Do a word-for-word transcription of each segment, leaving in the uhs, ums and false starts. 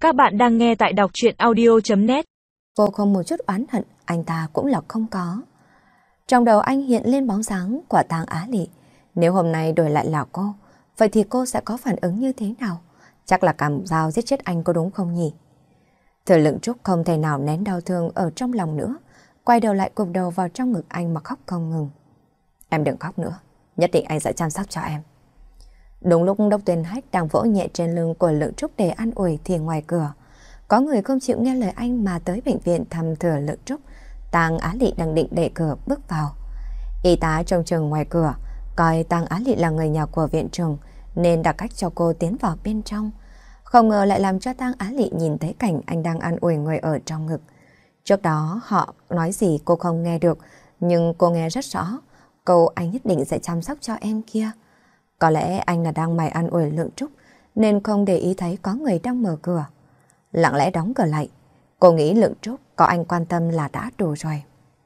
Các bạn đang nghe tại đọc truyện audio chấm net. Vô không một chút oán hận, anh ta cũng là không có. Trong đầu anh hiện lên bóng dáng của Tang Á Lị. Nếu hôm nay đổi lại là cô, vậy thì cô sẽ có phản ứng như thế nào? Chắc là cầm dao giết chết anh có đúng không nhỉ? Thừa Lượng Trúc không thể nào nén đau thương ở trong lòng nữa, quay đầu lại cụp đầu vào trong ngực anh mà khóc không ngừng. Em đừng khóc nữa, nhất định anh sẽ chăm sóc cho em. Đúng lúc Đốc Tuyên Hách đang vỗ nhẹ trên lưng của Lượng Trúc để an ủi thì ngoài cửa, có người không chịu nghe lời anh mà tới bệnh viện thăm Thừa Lượng Trúc. Tang Á Lị đang định đẩy cửa bước vào. Y tá trông chừng ngoài cửa, coi Tang Á Lị là người nhà của viện trưởng nên đặt cách cho cô tiến vào bên trong. Không ngờ lại làm cho Tang Á Lị nhìn thấy cảnh anh đang an ủi người ở trong ngực. Trước đó họ nói gì cô không nghe được, nhưng cô nghe rất rõ. Câu anh nhất định sẽ chăm sóc cho em kia. Có lẽ anh là đang mải an ủi Lượng Trúc nên không để ý thấy có người đang mở cửa. Lặng lẽ đóng cửa lại. Cô nghĩ Lượng Trúc có anh quan tâm là đã đủ rồi.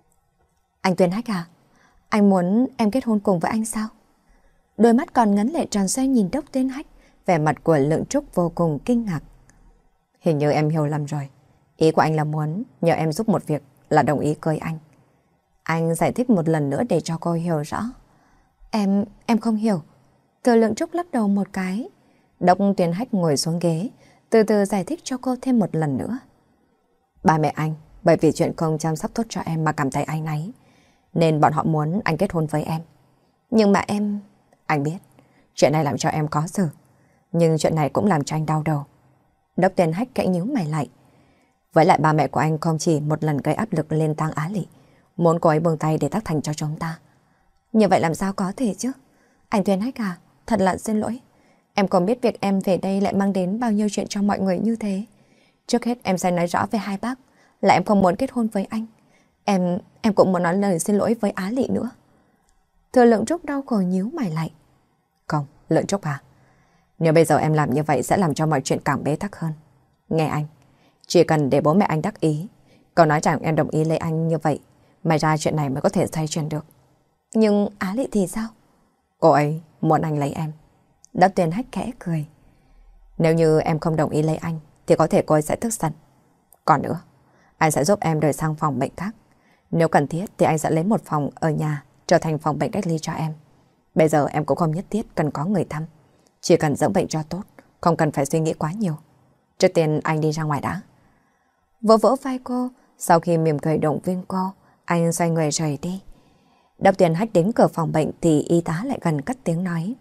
Anh Tuyên Hách à? Anh muốn em kết hôn cùng với anh sao? Đôi mắt còn ngấn lệ tròn xoay nhìn Đốc Tuyên Hách. Vẻ mặt của Lượng Trúc vô cùng kinh ngạc. Hình như em hiểu lầm rồi. Ý của anh là muốn nhờ em giúp một việc là đồng ý cưới anh. Anh giải thích một lần nữa để cho cô hiểu rõ. Em, em không hiểu. Thừa Lượng Trúc lắc đầu một cái. Đốc Tuyên Hách ngồi xuống ghế, từ từ giải thích cho cô thêm một lần nữa. Ba mẹ anh, bởi vì chuyện không chăm sóc tốt cho em mà cảm thấy áy náy, nên bọn họ muốn anh kết hôn với em. Nhưng mà em... Anh biết, chuyện này làm cho em khó xử, nhưng chuyện này cũng làm cho anh đau đầu. Đốc Tuyên Hách cãi nhíu mày lại. Với lại ba mẹ của anh không chỉ một lần gây áp lực lên Tang Á Lị, muốn cô ấy buông tay để tác thành cho chúng ta. Như vậy làm sao có thể chứ? Anh Tuyên Hách à, thật là xin lỗi. Em không biết việc em về đây lại mang đến bao nhiêu chuyện cho mọi người như thế. Trước hết em sẽ nói rõ với hai bác là em không muốn kết hôn với anh. Em, em cũng muốn nói lời xin lỗi với Á Lị nữa. Thừa Lượng Trúc đau khổ nhíu mày lại. Không, Lượng Trúc à, nếu bây giờ em làm như vậy sẽ làm cho mọi chuyện càng bế tắc hơn. Nghe anh, chỉ cần để bố mẹ anh đắc ý, còn nói rằng em đồng ý lấy anh như vậy, may ra chuyện này mới có thể xoay chuyển được. Nhưng Á Lị thì sao? Cô ấy muốn anh lấy em. Đốc Tuyên Hách khẽ cười. Nếu như em không đồng ý lấy anh thì có thể cô ấy sẽ tức giận. Còn nữa, anh sẽ giúp em đổi sang phòng bệnh khác. Nếu cần thiết thì anh sẽ lấy một phòng ở nhà trở thành phòng bệnh cách ly cho em. Bây giờ em cũng không nhất thiết cần có người thăm, chỉ cần dưỡng bệnh cho tốt, không cần phải suy nghĩ quá nhiều. Trước tiên anh đi ra ngoài đã. Vỗ vỗ vai cô, sau khi mỉm cười động viên cô, anh xoay người rời đi. Đốc Tuyên Hách đến cửa phòng bệnh thì y tá lại gần cất tiếng nói.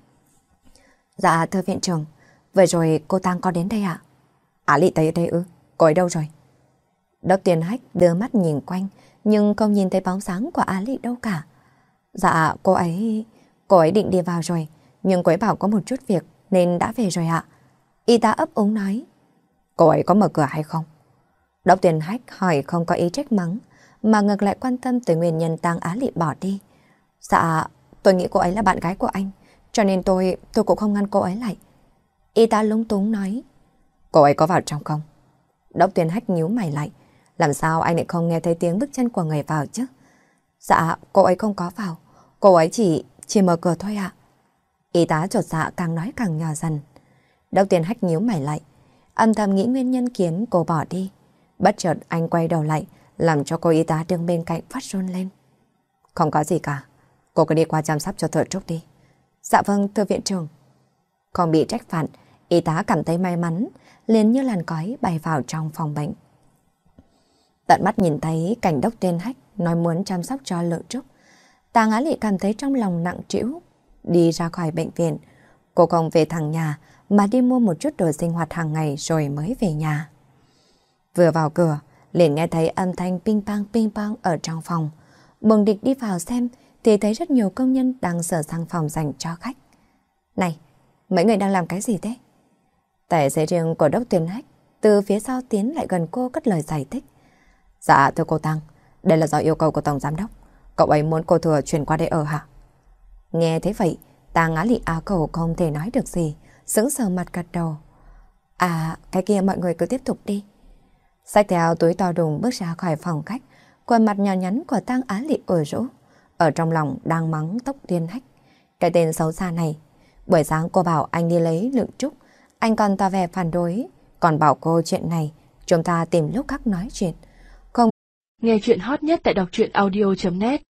Dạ thưa viện trưởng, vừa rồi cô Tang có đến đây ạ? Á Lị tới đây ư? Cô ấy đâu rồi? Đốc Tuyên Hách đưa mắt nhìn quanh nhưng không nhìn thấy bóng dáng của Á Lị đâu cả. Dạ cô ấy... Cô ấy định đi vào rồi, nhưng cô ấy bảo có một chút việc nên đã về rồi ạ. Y tá ấp úng nói. Cô ấy có mở cửa hay không? Đốc Tuyên Hách hỏi không có ý trách mắng, mà ngược lại quan tâm tới nguyên nhân Tang Á Lị bỏ đi. Dạ, tôi nghĩ cô ấy là bạn gái của anh, cho nên tôi, tôi cũng không ngăn cô ấy lại. Y tá lúng túng nói. Cô ấy có vào trong không? Đốc Tuyên Hách nhíu mày lại. Làm sao anh lại không nghe thấy tiếng bước chân của người vào chứ? Dạ, cô ấy không có vào. Cô ấy chỉ, chỉ mở cửa thôi ạ. Y tá chột dạ càng nói càng nhỏ dần. Đốc Tuyên Hách nhíu mày lại, âm thầm nghĩ nguyên nhân khiến cô bỏ đi. Bất chợt anh quay đầu lại, làm cho cô y tá đứng bên cạnh phát run lên. Không có gì cả, cô cứ đi qua chăm sóc cho Thừa Trúc đi. Dạ vâng thưa viện trưởng. Không bị trách phạt, y tá cảm thấy may mắn, liền như làn khói bay vào trong phòng bệnh. Tận mắt nhìn thấy cảnh Đốc Tuyên Hách nói muốn chăm sóc cho Lượng Trúc, Tang Á Lị cảm thấy trong lòng nặng trĩu. Đi ra khỏi bệnh viện, cô không về thẳng nhà mà đi mua một chút đồ sinh hoạt hàng ngày rồi mới về nhà. Vừa vào cửa, liền nghe thấy âm thanh ping pang ping pang ở trong phòng. Bừng địch đi vào xem thì thấy rất nhiều công nhân đang sửa sang phòng dành cho khách. Này, mấy người đang làm cái gì thế? Tài xế riêng của Đốc Tuyên Hách từ phía sau tiến lại gần cô cất lời giải thích. Dạ thưa cô Tăng, đây là do yêu cầu của Tổng Giám Đốc. Cậu ấy muốn cô Thừa chuyển qua đây ở hả? Nghe thế vậy, Tang Á Lị á khẩu không thể nói được gì, sững sờ mặt gật đầu. À, cái kia mọi người cứ tiếp tục đi. Xách theo túi to đùng bước ra khỏi phòng khách, khuôn mặt nhỏ nhắn của Tang Á Lị ủ rũ, ở trong lòng đang mắng Đốc Tuyên Hách. Cái tên xấu xa này, buổi sáng cô bảo anh đi lấy Lượng Trúc, anh còn tỏ vẻ phản đối, còn bảo cô chuyện này, chúng ta tìm lúc khác nói chuyện. Không. Nghe chuyện hot nhất tại đọc truyện audio chấm net